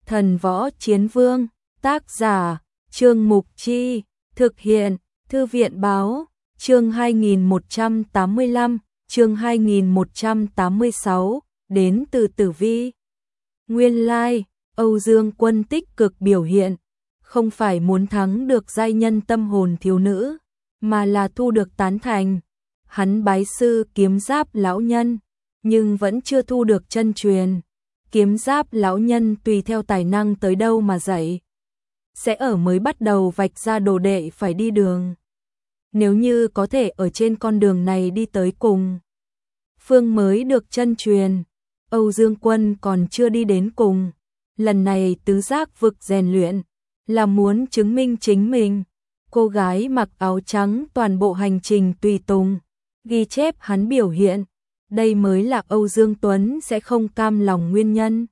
Thần Võ Chiến Vương, tác giả, Trương Mục Chi, thực hiện, Thư viện Báo, chương 2185, chương 2186, đến từ Tử Vi. Nguyên lai, Âu Dương Quân tích cực biểu hiện, không phải muốn thắng được giai nhân tâm hồn thiếu nữ, mà là thu được tán thành. Hắn bái sư kiếm giáp lão nhân, nhưng vẫn chưa thu được chân truyền. Kiếm giáp lão nhân tùy theo tài năng tới đâu mà dạy. Sẽ ở mới bắt đầu vạch ra đồ đệ phải đi đường. Nếu như có thể ở trên con đường này đi tới cùng, phương mới được chân truyền. Âu Dương Quân còn chưa đi đến cùng. Lần này tứ giác vực rèn luyện là muốn chứng minh chính mình. Cô gái mặc áo trắng toàn bộ hành trình tùy tùng, ghi chép hắn biểu hiện. Đây mới là Âu Dương Tuấn sẽ không cam lòng nguyên nhân.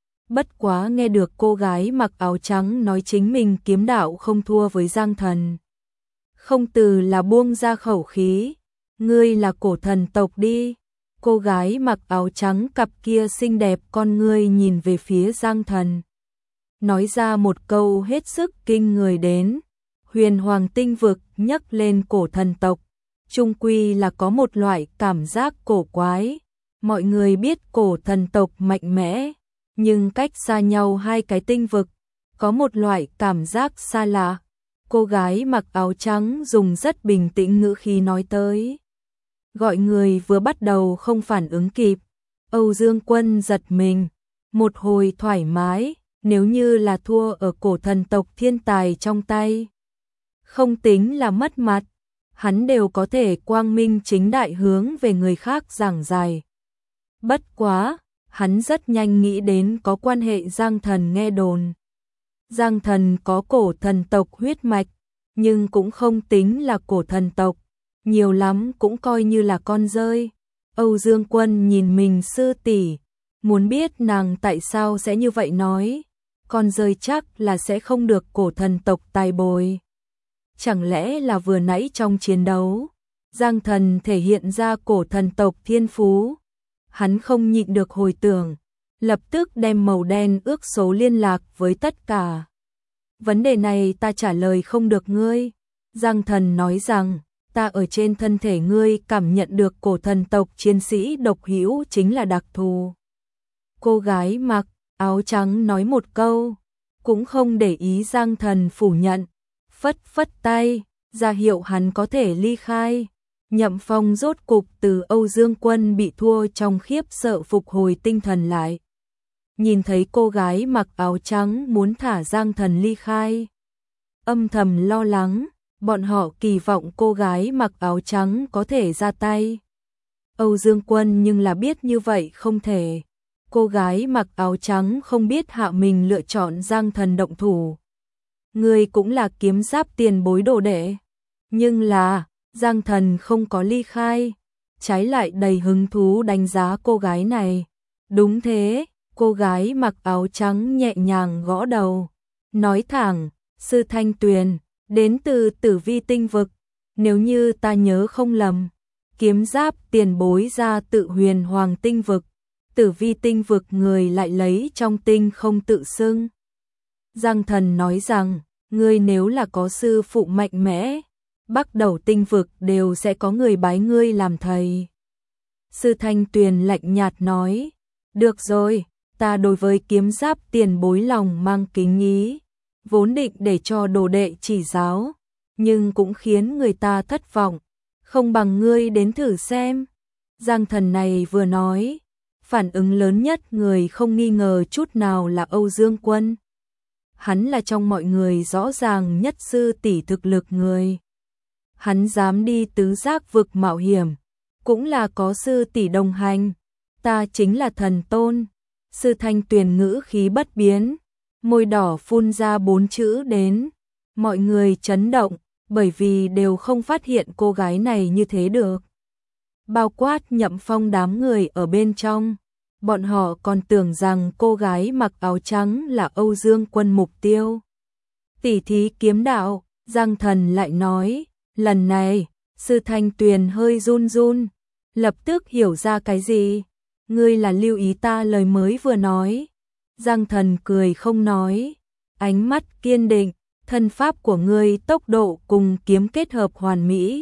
Bất quá nghe được cô gái mặc áo trắng nói chính mình kiếm đạo không thua với Giang Thần, không từ là buông ra khẩu khí. Ngươi là cổ thần tộc đi. Cô gái mặc áo trắng cặp kia xinh đẹp con ngươi nhìn về phía Giang Thần, nói ra một câu hết sức kinh người đến. Huyền Hoàng tinh vực nhắc lên cổ thần tộc, chung quy là có một loại cảm giác cổ quái. Mọi người biết cổ thần tộc mạnh mẽ, nhưng cách xa nhau hai cái tinh vực, có một loại cảm giác xa lạ. Cô gái mặc áo trắng dùng rất bình tĩnh ngữ khí nói tới. Gọi người vừa bắt đầu không phản ứng kịp. Âu Dương Quân giật mình, một hồi thoải mái. Nếu như là thua ở cổ thần tộc thiên tài trong tay, không tính là mất mặt, hắn đều có thể quang minh chính đại hướng về người khác giảng giải. Bất quá, hắn rất nhanh nghĩ đến có quan hệ Giang Thần nghe đồn. Giang Thần có cổ thần tộc huyết mạch, nhưng cũng không tính là cổ thần tộc, nhiều lắm cũng coi như là con rơi. Âu Dương Quân nhìn mình sư tỷ, muốn biết nàng tại sao sẽ như vậy nói. Con rơi chắc là sẽ không được cổ thần tộc tài bồi. Chẳng lẽ là vừa nãy trong chiến đấu, Giang Thần thể hiện ra cổ thần tộc thiên phú. Hắn không nhịn được hồi tưởng, lập tức đem màu đen ước số liên lạc với tất cả. Vấn đề này ta trả lời không được ngươi. Giang Thần nói rằng, ta ở trên thân thể ngươi cảm nhận được cổ thần tộc chiến sĩ độc hữu chính là đặc thù. Cô gái mặc áo trắng nói một câu, cũng không để ý Giang Thần phủ nhận, phất phất tay, ra hiệu hắn có thể ly khai. Nhậm Phong rốt cục từ Âu Dương Quân bị thua trong khiếp sợ phục hồi tinh thần lại. Nhìn thấy cô gái mặc áo trắng muốn thả Giang Thần ly khai, âm thầm lo lắng, bọn họ kỳ vọng cô gái mặc áo trắng có thể ra tay. Âu Dương Quân nhưng là biết như vậy không thể. Cô gái mặc áo trắng không biết hạ mình lựa chọn Giang Thần động thủ. Người cũng là kiếm giáp tiền bối đồ đệ. Nhưng là, Giang Thần không có ly khai, trái lại đầy hứng thú đánh giá cô gái này. Đúng thế, cô gái mặc áo trắng nhẹ nhàng gõ đầu, nói thẳng, Sư Thanh Tuyền, đến từ Tử Vi tinh vực. Nếu như ta nhớ không lầm, kiếm giáp tiền bối ra tự Huyền Hoàng tinh vực. Tử Vi tinh vực người lại lấy trong tinh không tự xưng. Giang Thần nói rằng, ngươi nếu là có sư phụ mạnh mẽ, Bắc Đầu tinh vực đều sẽ có người bái ngươi làm thầy. Sư Thanh Tuyền lạnh nhạt nói, được rồi, ta đối với kiếm giáp tiền bối lòng mang kính ý, vốn định để cho đồ đệ chỉ giáo, nhưng cũng khiến người ta thất vọng, không bằng ngươi đến thử xem. Giang Thần này vừa nói, phản ứng lớn nhất người không nghi ngờ chút nào là Âu Dương Quân. Hắn là trong mọi người rõ ràng nhất sư tỷ thực lực người. Hắn dám đi tứ giác vực mạo hiểm, cũng là có sư tỷ đồng hành. Ta chính là thần tôn. Sư Thanh Tuyền ngữ khí bất biến, môi đỏ phun ra 4 chữ đến. Mọi người chấn động, bởi vì đều không phát hiện cô gái này như thế được. Bao quát Nhậm Phong đám người ở bên trong. Bọn họ còn tưởng rằng cô gái mặc áo trắng là Âu Dương Quân mục tiêu. Tỉ thí kiếm đạo, Giang Thần lại nói, lần này, Sư Thanh Tuyền hơi run run, lập tức hiểu ra cái gì. Ngươi là lưu ý ta lời mới vừa nói. Giang Thần cười không nói, ánh mắt kiên định, thân pháp của ngươi tốc độ cùng kiếm kết hợp hoàn mỹ,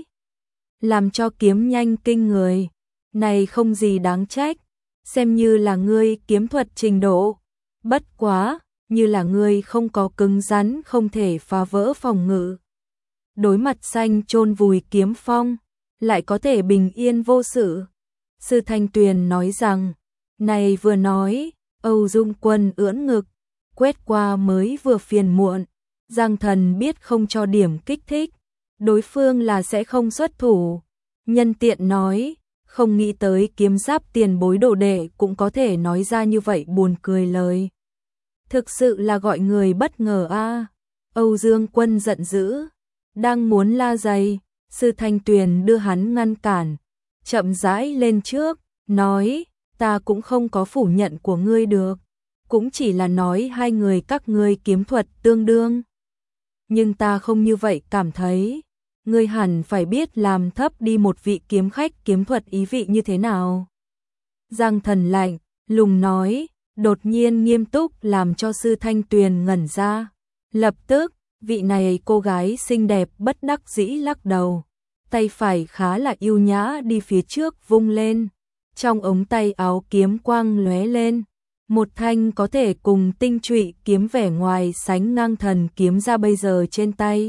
làm cho kiếm nhanh kinh người, này không gì đáng trách, xem như là ngươi kiếm thuật trình độ, bất quá, như là ngươi không có cứng rắn không thể phá vỡ phòng ngự. Đối mặt xanh chôn vùi kiếm phong, lại có thể bình yên vô sự. Sư Thanh Tuyền nói rằng, này vừa nói, Âu Dung Quân ưỡn ngực, quét qua mới vừa phiền muộn, Giang Thần biết không cho điểm kích thích, đối phương là sẽ không xuất thủ. Nhân tiện nói, không nghĩ tới kiếm giáp tiền bối đồ đệ cũng có thể nói ra như vậy buồn cười lời. Thực sự là gọi người bất ngờ a. Âu Dương Quân giận dữ, đang muốn la giày, Sư Thanh Tuyền đưa hắn ngăn cản, chậm rãi lên trước, nói, ta cũng không có phủ nhận của ngươi được, cũng chỉ là nói hai người các ngươi kiếm thuật tương đương. Nhưng ta không như vậy cảm thấy, ngươi hẳn phải biết làm thấp đi một vị kiếm khách kiếm thuật ý vị như thế nào. Giang Thần lạnh, lùng nói, đột nhiên nghiêm túc làm cho Sư Thanh Tuyền ngẩn ra. Lập tức, vị này cô gái xinh đẹp bất đắc dĩ lắc đầu, tay phải khá là yêu nhã đi phía trước vung lên, trong ống tay áo kiếm quang lóe lên, một thanh có thể cùng tinh trụy kiếm vẻ ngoài sánh ngang thần kiếm ra bây giờ trên tay.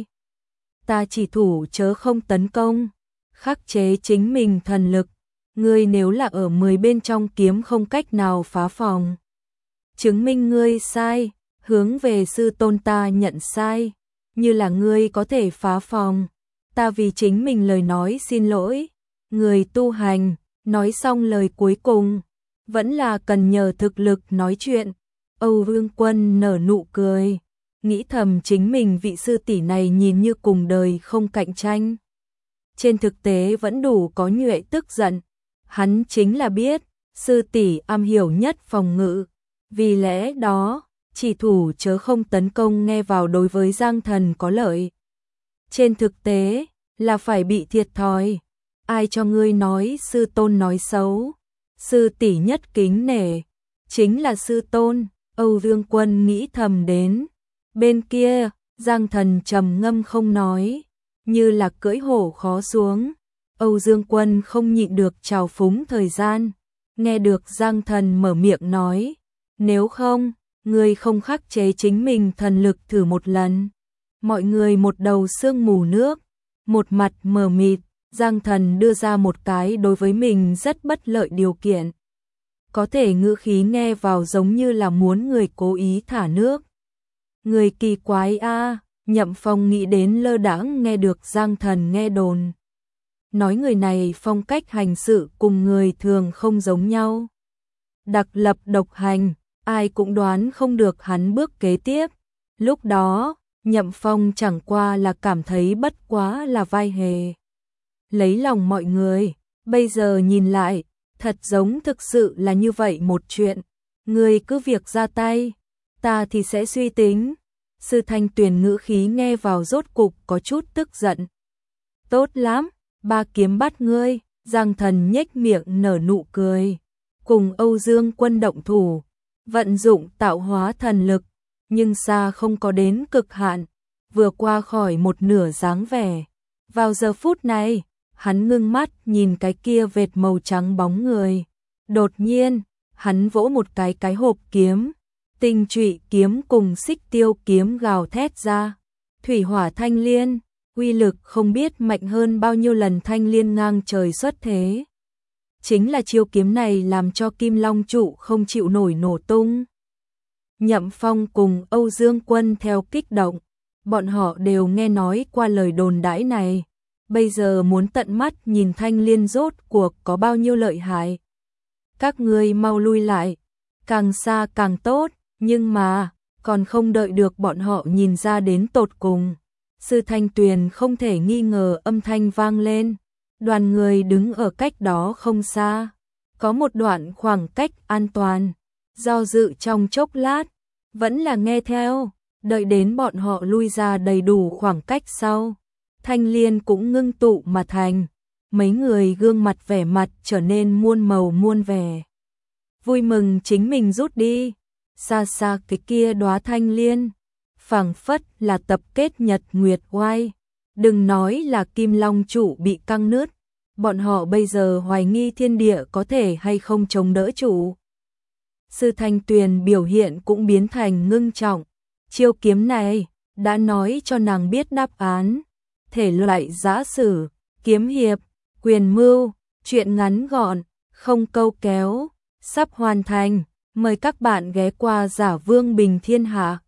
Ta chỉ thủ chớ không tấn công, khắc chế chính mình thần lực, ngươi nếu là ở 10 bên trong kiếm không cách nào phá phòng. Chứng minh ngươi sai, hướng về sư tôn ta nhận sai, như là ngươi có thể phá phòng, ta vì chính mình lời nói xin lỗi. Người tu hành, nói xong lời cuối cùng, vẫn là cần nhờ thực lực nói chuyện. Âu Dương Quân nở nụ cười, nghĩ thầm chính mình vị sư tỷ này nhìn như cùng đời không cạnh tranh. Trên thực tế vẫn đủ có nhuệ tức giận, hắn chính là biết, sư tỷ am hiểu nhất phòng ngự, vì lẽ đó, chỉ thủ chớ không tấn công nghe vào đối với Giang Thần có lợi. Trên thực tế, là phải bị thiệt thòi. Ai cho ngươi nói sư tôn nói xấu? Sư tỷ nhất kính nể, chính là sư tôn. Âu Dương Quân nghĩ thầm đến. Bên kia, Giang Thần trầm ngâm không nói, như là cưỡi hổ khó xuống. Âu Dương Quân không nhịn được trào phúng thời gian, nghe được Giang Thần mở miệng nói, nếu không, ngươi không khắc chế chính mình thần lực thử một lần. Mọi người một đầu sương mù nước, một mặt mờ mịt, Giang Thần đưa ra một cái đối với mình rất bất lợi điều kiện. Có thể ngữ khí nghe vào giống như là muốn người cố ý thả nước. Người kỳ quái a, Nhậm Phong nghĩ đến lơ đãng nghe được Giang Thần nghe đồn. Nói người này phong cách hành sự cùng người thường không giống nhau. Đặc lập độc hành, ai cũng đoán không được hắn bước kế tiếp. Lúc đó, Nhậm Phong chẳng qua là cảm thấy bất quá là vai hề. Lấy lòng mọi người, bây giờ nhìn lại, thật giống thực sự là như vậy một chuyện. Người cứ việc ra tay, ta thì sẽ suy tính. Sư Thanh Tuyền ngữ khí nghe vào rốt cục có chút tức giận. Tốt lắm, ba kiếm bắt ngươi. Giang Thần nhếch miệng nở nụ cười, cùng Âu Dương Quân động thủ, vận dụng tạo hóa thần lực, nhưng xa không có đến cực hạn, vừa qua khỏi một nửa dáng vẻ. Vào giờ phút này, hắn ngưng mắt nhìn cái kia vệt màu trắng bóng người. Đột nhiên, hắn vỗ một cái hộp kiếm, tinh trụy kiếm cùng xích tiêu kiếm gào thét ra. Thủy hỏa thanh liên, uy lực không biết mạnh hơn bao nhiêu lần thanh liên ngang trời xuất thế. Chính là chiêu kiếm này làm cho Kim Long trụ không chịu nổi nổ tung. Nhậm Phong cùng Âu Dương Quân theo kích động, bọn họ đều nghe nói qua lời đồn đãi này, bây giờ muốn tận mắt nhìn thanh liên rốt cuộc có bao nhiêu lợi hại. Các ngươi mau lui lại, càng xa càng tốt, nhưng mà, còn không đợi được bọn họ nhìn ra đến tột cùng. Sư Thanh Tuyền không thể nghi ngờ âm thanh vang lên, đoàn người đứng ở cách đó không xa, có một đoạn khoảng cách an toàn, do dự trong chốc lát, vẫn là nghe theo, đợi đến bọn họ lui ra đầy đủ khoảng cách sau. Thanh liên cũng ngưng tụ mà thành, mấy người gương mặt vẻ mặt trở nên muôn màu muôn vẻ. Vui mừng chính mình rút đi, xa xa cái kia đóa thanh liên, phảng phất là tập kết nhật nguyệt oai. Đừng nói là Kim Long trụ bị căng nứt, bọn họ bây giờ hoài nghi thiên địa có thể hay không chống đỡ trụ. Sư Thanh Tuyền biểu hiện cũng biến thành ngưng trọng, chiêu kiếm này đã nói cho nàng biết đáp án, thể loại giã sử, kiếm hiệp, quyền mưu, chuyện ngắn gọn, không câu kéo, sắp hoàn thành, mời các bạn ghé qua Giả Vương Bình Thiên Hạ.